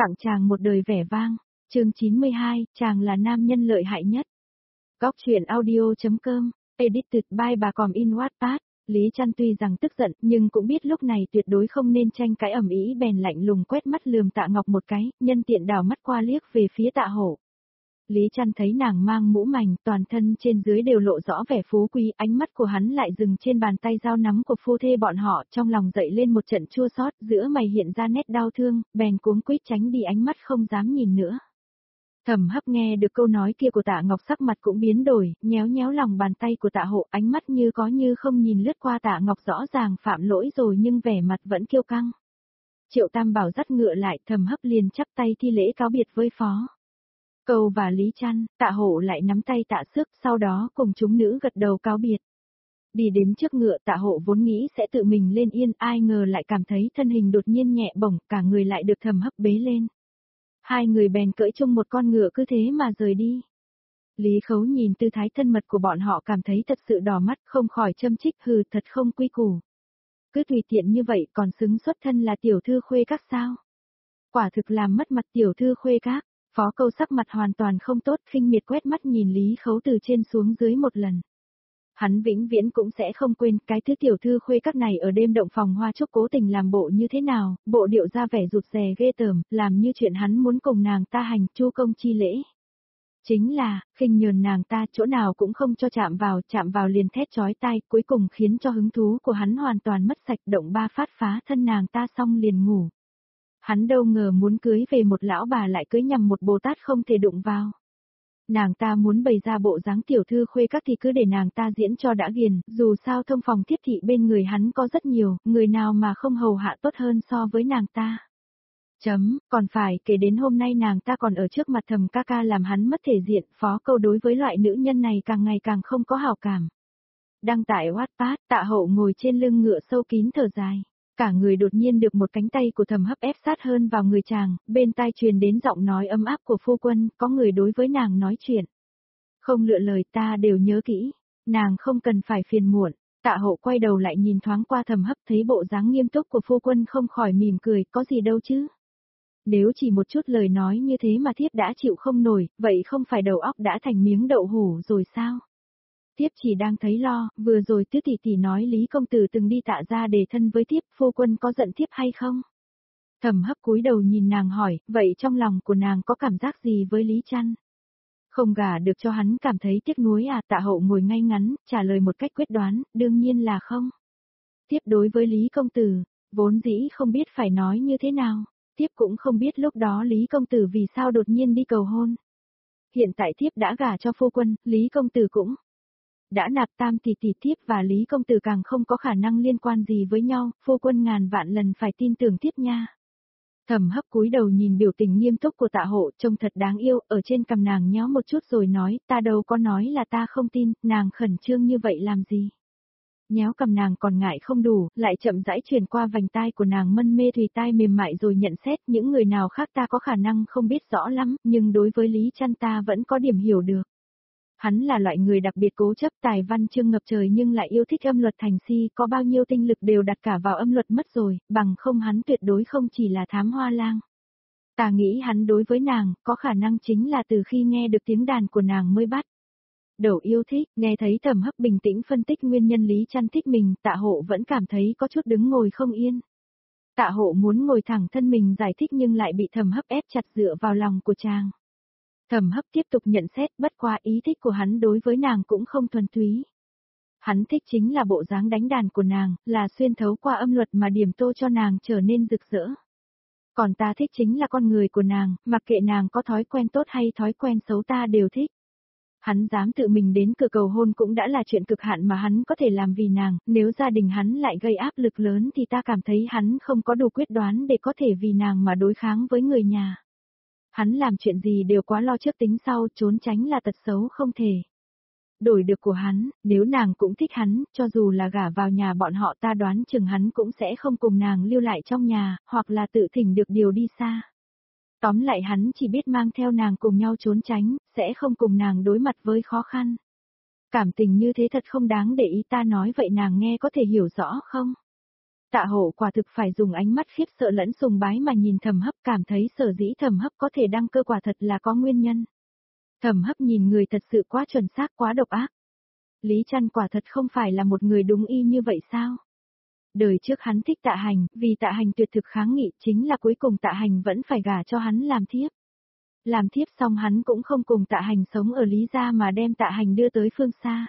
Tặng chàng một đời vẻ vang, chương 92, chàng là nam nhân lợi hại nhất. Góc truyện audio.com, edited by bà Còm in Wattpad. Lý Trăn tuy rằng tức giận nhưng cũng biết lúc này tuyệt đối không nên tranh cãi ầm ĩ, bèn lạnh lùng quét mắt lườm Tạ Ngọc một cái, nhân tiện đảo mắt qua liếc về phía Tạ Hổ. Lý Trăn thấy nàng mang mũ mành, toàn thân trên dưới đều lộ rõ vẻ phú quý, ánh mắt của hắn lại dừng trên bàn tay dao nắm của phu thê bọn họ, trong lòng dậy lên một trận chua xót, giữa mày hiện ra nét đau thương, bèn cuống quýt tránh đi ánh mắt không dám nhìn nữa. Thẩm Hấp nghe được câu nói kia của Tạ Ngọc, sắc mặt cũng biến đổi, nhéo nhéo lòng bàn tay của Tạ Hộ, ánh mắt như có như không nhìn lướt qua Tạ Ngọc, rõ ràng phạm lỗi rồi nhưng vẻ mặt vẫn kiêu căng. Triệu Tam Bảo dắt ngựa lại, Thẩm Hấp liền chắp tay thi lễ cáo biệt với phó Cầu và Lý Trăn. Tạ Hộ lại nắm tay Tạ Sức, sau đó cùng chúng nữ gật đầu cáo biệt. Đi đến trước ngựa, Tạ Hộ vốn nghĩ sẽ tự mình lên yên, ai ngờ lại cảm thấy thân hình đột nhiên nhẹ bổng, cả người lại được Thẩm Hấp bế lên. Hai người bèn cưỡi chung một con ngựa cứ thế mà rời đi. Lý Khấu nhìn tư thái thân mật của bọn họ cảm thấy thật sự đỏ mắt, không khỏi châm chích, hừ, thật không quy củ. Cứ tùy tiện như vậy còn xứng xuất thân là tiểu thư khuê các sao? Quả thực làm mất mặt tiểu thư khuê các. Phó Câu sắc mặt hoàn toàn không tốt, khinh miệt quét mắt nhìn Lý Khấu từ trên xuống dưới một lần. Hắn vĩnh viễn cũng sẽ không quên cái thứ tiểu thư khuê các này ở đêm động phòng hoa chúc cố tình làm bộ như thế nào, bộ điệu ra vẻ rụt rè ghê tởm, làm như chuyện hắn muốn cùng nàng ta hành chu công chi lễ. Chính là, khinh nhờn nàng ta chỗ nào cũng không cho chạm vào liền thét chói tai, cuối cùng khiến cho hứng thú của hắn hoàn toàn mất sạch, động ba phát phá thân nàng ta xong liền ngủ. Hắn đâu ngờ muốn cưới về một lão bà lại cưới nhầm một Bồ Tát không thể đụng vào. Nàng ta muốn bày ra bộ dáng tiểu thư khuê các thì cứ để nàng ta diễn cho đã ghiền, dù sao thông phòng thiết thị bên người hắn có rất nhiều, người nào mà không hầu hạ tốt hơn so với nàng ta. Còn phải kể đến hôm nay nàng ta còn ở trước mặt Thẩm ca ca làm hắn mất thể diện, Phó Câu đối với loại nữ nhân này càng ngày càng không có hảo cảm. Đăng tải Wattpad, Tạ Hậu ngồi trên lưng ngựa sâu kín thở dài. Cả người đột nhiên được một cánh tay của Thẩm Hấp ép sát hơn vào người chàng, bên tai truyền đến giọng nói ấm áp của phu quân, có người đối với nàng nói chuyện. Không lựa lời, ta đều nhớ kỹ, nàng không cần phải phiền muộn. Tạ Hậu quay đầu lại nhìn thoáng qua Thẩm Hấp, thấy bộ dáng nghiêm túc của phu quân không khỏi mỉm cười, có gì đâu chứ. Nếu chỉ một chút lời nói như thế mà thiếp đã chịu không nổi, vậy không phải đầu óc đã thành miếng đậu hủ rồi sao? Thiếp chỉ đang thấy lo, vừa rồi Tứ tỷ tỷ nói Lý công tử từng đi Tạ gia để thân với thiếp, phu quân có giận thiếp hay không? Thẩm Hấp cúi đầu nhìn nàng hỏi, vậy trong lòng của nàng có cảm giác gì với Lý Trăn? Không gả được cho hắn cảm thấy tiếc nuối à? Tạ Hậu ngồi ngay ngắn, trả lời một cách quyết đoán, đương nhiên là không. Thiếp đối với Lý công tử, vốn dĩ không biết phải nói như thế nào, thiếp cũng không biết lúc đó Lý công tử vì sao đột nhiên đi cầu hôn. Hiện tại thiếp đã gả cho phu quân, Lý công tử cũng đã nạp tam tỷ tỷ, thiếp và Lý công tử càng không có khả năng liên quan gì với nhau, phu quân ngàn vạn lần phải tin tưởng thiếp nha. Thẩm Hấp cúi đầu nhìn biểu tình nghiêm túc của Tạ Hộ, trông thật đáng yêu, ở trên cằm nàng nhéo một chút rồi nói, ta đâu có nói là ta không tin, nàng khẩn trương như vậy làm gì. Nhéo cằm nàng còn ngại không đủ, lại chậm rãi truyền qua vành tai của nàng, mân mê thùy tai mềm mại rồi nhận xét, những người nào khác ta có khả năng không biết rõ lắm, nhưng đối với Lý Trăn ta vẫn có điểm hiểu được. Hắn là loại người đặc biệt cố chấp, tài văn chương ngập trời nhưng lại yêu thích âm luật thành si, có bao nhiêu tinh lực đều đặt cả vào âm luật mất rồi, bằng không hắn tuyệt đối không chỉ là thám hoa lang. Ta nghĩ hắn đối với nàng, có khả năng chính là từ khi nghe được tiếng đàn của nàng mới bắt đầu yêu thích. Nghe thấy Thẩm Hấp bình tĩnh phân tích nguyên nhân Lý Trăn thích mình, Tạ Hộ vẫn cảm thấy có chút đứng ngồi không yên. Tạ Hộ muốn ngồi thẳng thân mình giải thích nhưng lại bị Thẩm Hấp ép chặt dựa vào lòng của chàng. Thẩm Hấp tiếp tục nhận xét, bất qua ý thích của hắn đối với nàng cũng không thuần túy. Hắn thích chính là bộ dáng đánh đàn của nàng, là xuyên thấu qua âm luật mà điểm tô cho nàng trở nên rực rỡ. Còn ta thích chính là con người của nàng, mặc kệ nàng có thói quen tốt hay thói quen xấu ta đều thích. Hắn dám tự mình đến cửa cầu hôn cũng đã là chuyện cực hạn mà hắn có thể làm vì nàng, nếu gia đình hắn lại gây áp lực lớn thì ta cảm thấy hắn không có đủ quyết đoán để có thể vì nàng mà đối kháng với người nhà. Hắn làm chuyện gì đều quá lo trước tính sau, trốn tránh là tật xấu không thể đổi được của hắn, nếu nàng cũng thích hắn, cho dù là gả vào nhà bọn họ ta đoán chừng hắn cũng sẽ không cùng nàng lưu lại trong nhà, hoặc là tự thỉnh được điều đi xa. Tóm lại hắn chỉ biết mang theo nàng cùng nhau trốn tránh, sẽ không cùng nàng đối mặt với khó khăn. Cảm tình như thế thật không đáng để ý, ta nói vậy nàng nghe có thể hiểu rõ không? Tạ Hộ quả thực phải dùng ánh mắt khiếp sợ lẫn sùng bái mà nhìn Thẩm Hấp, cảm thấy sở dĩ Thẩm Hấp có thể đăng cơ quả thật là có nguyên nhân. Thẩm Hấp nhìn người thật sự quá chuẩn xác, quá độc ác. Lý Trăn quả thật không phải là một người đúng y như vậy sao? Đời trước hắn thích Tạ Hành, vì Tạ Hành tuyệt thực kháng nghị, chính là cuối cùng Tạ Hành vẫn phải gả cho hắn làm thiếp. Làm thiếp xong hắn cũng không cùng Tạ Hành sống ở Lý gia mà đem Tạ Hành đưa tới phương xa.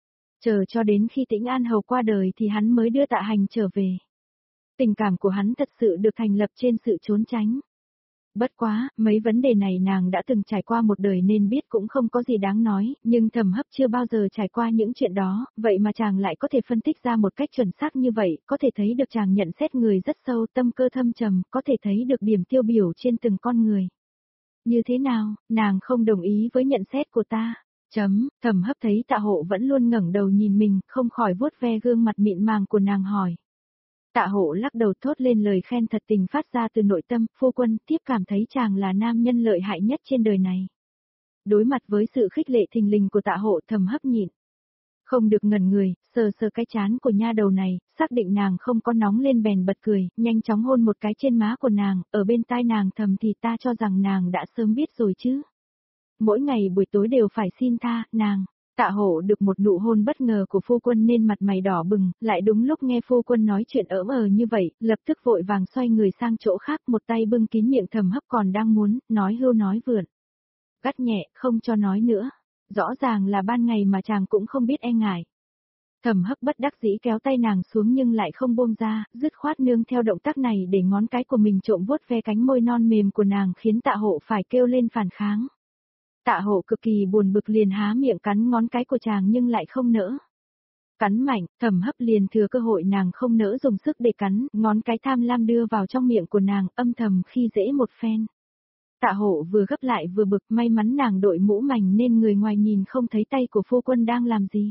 Chờ cho đến khi Tĩnh An Hầu qua đời thì hắn mới đưa Tạ Hành trở về. Tình cảm của hắn thật sự được thành lập trên sự trốn tránh. Bất quá, mấy vấn đề này nàng đã từng trải qua một đời nên biết cũng không có gì đáng nói, nhưng Thẩm Hấp chưa bao giờ trải qua những chuyện đó, vậy mà chàng lại có thể phân tích ra một cách chuẩn xác như vậy, có thể thấy được chàng nhận xét người rất sâu, tâm cơ thâm trầm, có thể thấy được điểm tiêu biểu trên từng con người. Như thế nào, nàng không đồng ý với nhận xét của ta? Thẩm Hấp thấy Tạ Hộ vẫn luôn ngẩng đầu nhìn mình, không khỏi vuốt ve gương mặt mịn màng của nàng hỏi. Tạ Hộ lắc đầu thốt lên lời khen thật tình phát ra từ nội tâm, phu quân, thiếp cảm thấy chàng là nam nhân lợi hại nhất trên đời này. Đối mặt với sự khích lệ thình lình của Tạ Hộ, Thẩm Hấp nhịn. Không được ngẩn người, sờ sờ cái trán của nha đầu này, xác định nàng không có nóng lên bèn bật cười, nhanh chóng hôn một cái trên má của nàng, ở bên tai nàng thầm thì ta cho rằng nàng đã sớm biết rồi chứ. Mỗi ngày buổi tối đều phải xin tha, nàng. Tạ Hộ được một nụ hôn bất ngờ của phu quân nên mặt mày đỏ bừng, lại đúng lúc nghe phu quân nói chuyện ỡm như vậy, lập tức vội vàng xoay người sang chỗ khác, một tay bưng kín miệng Thẩm Hấp còn đang muốn, nói hưu nói vượn. Gắt nhẹ, không cho nói nữa. Rõ ràng là ban ngày mà chàng cũng không biết e ngại. Thẩm Hấp bất đắc dĩ kéo tay nàng xuống nhưng lại không buông ra, dứt khoát nương theo động tác này để ngón cái của mình trộm vuốt ve cánh môi non mềm của nàng khiến Tạ Hộ phải kêu lên phản kháng. Tạ Hộ cực kỳ buồn bực liền há miệng cắn ngón cái của chàng nhưng lại không nỡ. Cắn mạnh, Thẩm Hấp liền thừa cơ hội nàng không nỡ dùng sức để cắn, ngón cái tham lam đưa vào trong miệng của nàng, âm thầm khi dễ một phen. Tạ Hộ vừa gấp lại vừa bực, may mắn nàng đội mũ mảnh nên người ngoài nhìn không thấy tay của phu quân đang làm gì.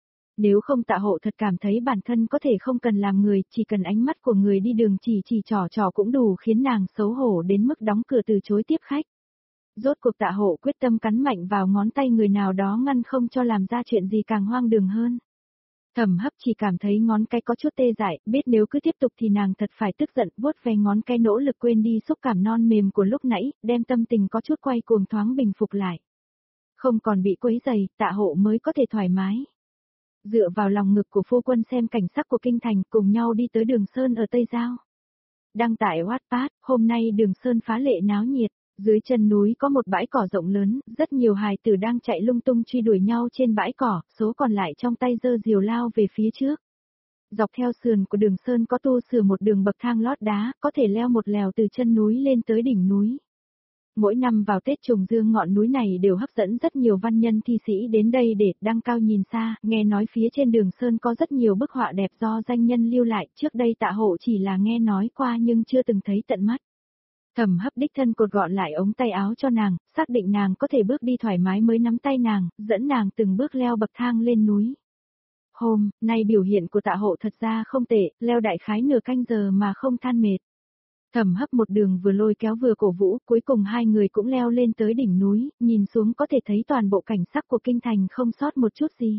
Nếu không Tạ Hộ thật cảm thấy bản thân có thể không cần làm người, chỉ cần ánh mắt của người đi đường chỉ trò cũng đủ khiến nàng xấu hổ đến mức đóng cửa từ chối tiếp khách. Rốt cuộc Tạ Hộ quyết tâm cắn mạnh vào ngón tay người nào đó ngăn không cho làm ra chuyện gì càng hoang đường hơn. Thẩm Hấp chỉ cảm thấy ngón cái có chút tê dại, biết nếu cứ tiếp tục thì nàng thật phải tức giận, vuốt ve ngón cái nỗ lực quên đi xúc cảm non mềm của lúc nãy, đem tâm tình có chút quay cuồng thoáng bình phục lại. Không còn bị quấy rầy, Tạ Hộ mới có thể thoải mái. Dựa vào lòng ngực của phu quân xem cảnh sắc của kinh thành, cùng nhau đi tới Đường Sơn ở Tây Giao. Đăng tải Wattpad, hôm nay Đường Sơn phá lệ náo nhiệt. Dưới chân núi có một bãi cỏ rộng lớn, rất nhiều hài tử đang chạy lung tung truy đuổi nhau trên bãi cỏ, số còn lại trong tay giơ diều lao về phía trước. Dọc theo sườn của Đường Sơn có tu sửa một đường bậc thang lót đá, có thể leo một lèo từ chân núi lên tới đỉnh núi. Mỗi năm vào Tết trùng dương ngọn núi này đều hấp dẫn rất nhiều văn nhân thi sĩ đến đây để đăng cao nhìn xa, nghe nói phía trên Đường Sơn có rất nhiều bức họa đẹp do danh nhân lưu lại, trước đây Tạ Hộ chỉ là nghe nói qua nhưng chưa từng thấy tận mắt. Thẩm Hấp đích thân cột gọn lại ống tay áo cho nàng, xác định nàng có thể bước đi thoải mái mới nắm tay nàng, dẫn nàng từng bước leo bậc thang lên núi. Hôm nay biểu hiện của Tạ Hộ thật ra không tệ, leo đại khái nửa canh giờ mà không than mệt. Thẩm Hấp một đường vừa lôi kéo vừa cổ vũ, cuối cùng hai người cũng leo lên tới đỉnh núi, nhìn xuống có thể thấy toàn bộ cảnh sắc của kinh thành không sót một chút gì.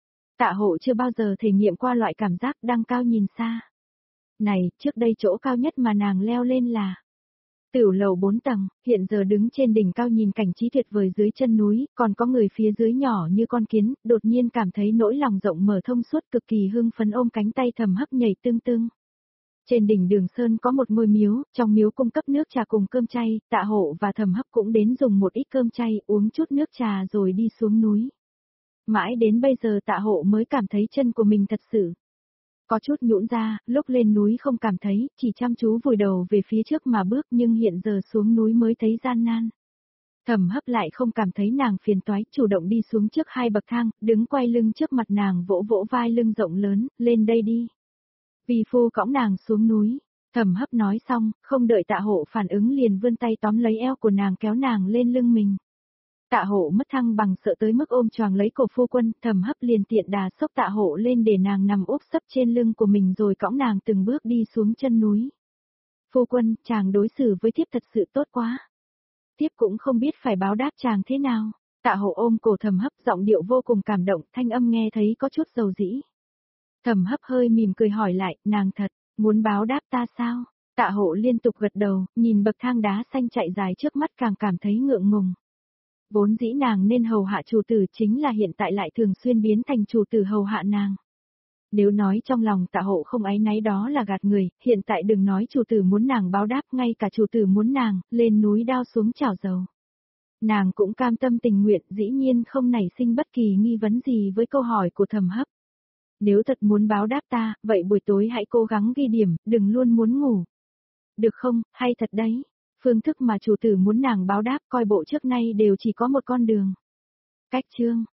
Tạ Hộ chưa bao giờ thể nghiệm qua loại cảm giác đăng cao nhìn xa. Này, trước đây chỗ cao nhất mà nàng leo lên là Tửu lầu 4 tầng, hiện giờ đứng trên đỉnh cao nhìn cảnh trí tuyệt vời dưới chân núi, còn có người phía dưới nhỏ như con kiến, đột nhiên cảm thấy nỗi lòng rộng mở thông suốt cực kỳ hưng phấn ôm cánh tay Thẩm Hấp nhảy tưng tưng. Trên đỉnh Đường Sơn có một ngôi miếu, trong miếu cung cấp nước trà cùng cơm chay, Tạ Hộ và Thẩm Hấp cũng đến dùng một ít cơm chay, uống chút nước trà rồi đi xuống núi. Mãi đến bây giờ Tạ Hộ mới cảm thấy chân của mình thật sự có chút nhũn ra, lúc lên núi không cảm thấy, chỉ chăm chú vùi đầu về phía trước mà bước nhưng hiện giờ xuống núi mới thấy gian nan. Thẩm Hấp lại không cảm thấy nàng phiền toái, chủ động đi xuống trước hai bậc thang, đứng quay lưng trước mặt nàng vỗ vỗ vai lưng rộng lớn, lên đây đi. Vì phu cõng nàng xuống núi, Thẩm Hấp nói xong, không đợi Tạ Hộ phản ứng liền vươn tay tóm lấy eo của nàng kéo nàng lên lưng mình. Tạ Hộ mất thăng bằng sợ tới mức ôm choàng lấy cổ phu quân, Thẩm Hấp liền tiện đà xốc Tạ Hộ lên để nàng nằm úp sấp trên lưng của mình rồi cõng nàng từng bước đi xuống chân núi. Phu quân, chàng đối xử với thiếp thật sự tốt quá. Thiếp cũng không biết phải báo đáp chàng thế nào. Tạ Hộ ôm cổ Thẩm Hấp, giọng điệu vô cùng cảm động, thanh âm nghe thấy có chút dầu dĩ. Thẩm Hấp hơi mỉm cười hỏi lại, nàng thật, Muốn báo đáp ta sao? Tạ Hộ liên tục gật đầu, nhìn bậc thang đá xanh chạy dài trước mắt càng cảm thấy ngượng ngùng. Vốn dĩ nàng nên hầu hạ chủ tử chính là hiện tại lại thường xuyên biến thành chủ tử hầu hạ nàng. Nếu nói trong lòng Tạ Hộ không áy náy đó là gạt người, hiện tại đừng nói chủ tử muốn nàng báo đáp, ngay cả chủ tử muốn nàng, lên núi đao xuống chảo dầu. Nàng cũng cam tâm tình nguyện, dĩ nhiên không nảy sinh bất kỳ nghi vấn gì với câu hỏi của Thẩm Hấp. Nếu thật muốn báo đáp ta, vậy buổi tối hãy cố gắng ghi điểm, đừng luôn muốn ngủ. Được không, hay thật đấy. Phương thức mà chủ tử muốn nàng báo đáp coi bộ trước nay đều chỉ có một con đường. Cách chương